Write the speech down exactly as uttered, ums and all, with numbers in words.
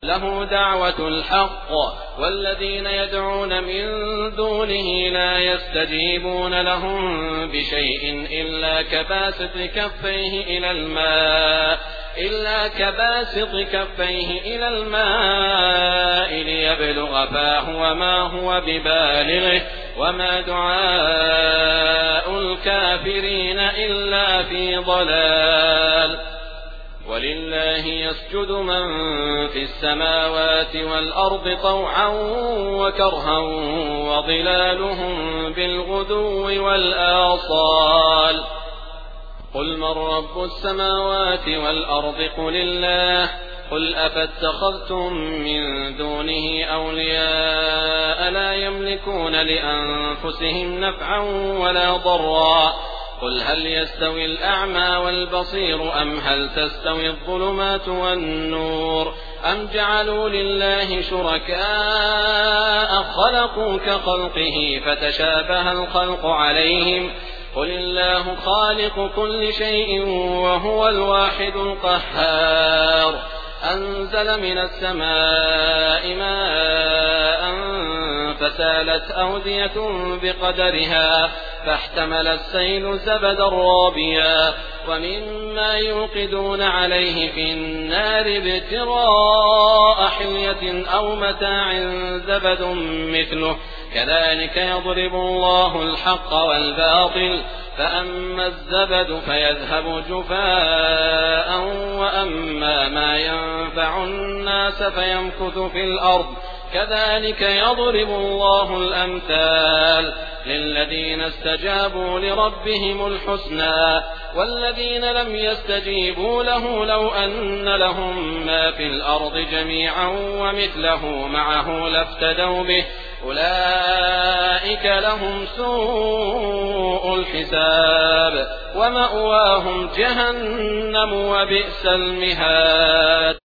له دعوة الحق والذين يدعون من دونه لا يستجيبون لهم بشيء إلا كباسط كفيه إلى الماء إلا كباسط كفيه إلى الماء ليبلغ فاه وما هو ببالغه وما دعاء الكافرين إلا في ضلال. ولله يسجد من في السماوات والأرض طوعا وكرها وظلالهم بالغدو والآصال. قل من رب السماوات والأرض قل الله. قل أفاتخذتم من دونه أولياء لا يملكون لأنفسهم نفعا ولا ضرا. قل هل يستوي الأعمى والبصير أم هل تستوي الظلمات والنور أم جعلوا لله شركاء خلقوا كخلقه فتشابه الخلق عليهم. قل الله خالق كل شيء وهو الواحد القهار. أنزل من السماء ماء فسالت أودية بقدرها فاحتمل السيل زبدا رابيا ومما يوقدون عليه في النار ابتغاء حلية أو متاع زبد مثله كذلك يضرب الله الحق والباطل فأما الزبد فيذهب جفاء وأما ما ينفع الناس فيمكث في الأرض كذلك يضرب الله الأمثال للذين استجابوا لربهم الحسنى والذين لم يستجيبوا له لو أن لهم ما في الأرض جميعا ومثله معه لافتدوا به أولئك لهم سوء الحساب ومأواهم جهنم وبئس المهاد.